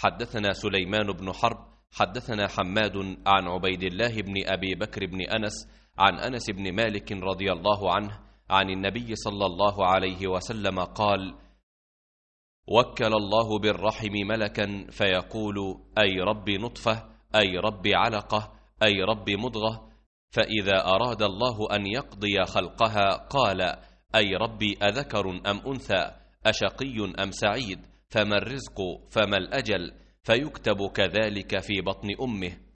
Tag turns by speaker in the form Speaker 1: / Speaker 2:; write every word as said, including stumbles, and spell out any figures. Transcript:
Speaker 1: حدثنا سليمان بن حرب حدثنا حماد عن عبيد الله بن أبي بكر بن أنس عن أنس بن مالك رضي الله عنه عن النبي صلى الله عليه وسلم قال: وكل الله بالرحم ملكا فيقول: أي رب نطفة، أي رب علقة، أي رب مضغة، فإذا أراد الله أن يقضي خلقها قال: أي ربي أذكر أم أنثى، أشقي أم سعيد، فما الرزق، فما الأجل، فيكتب كذلك في بطن أمه.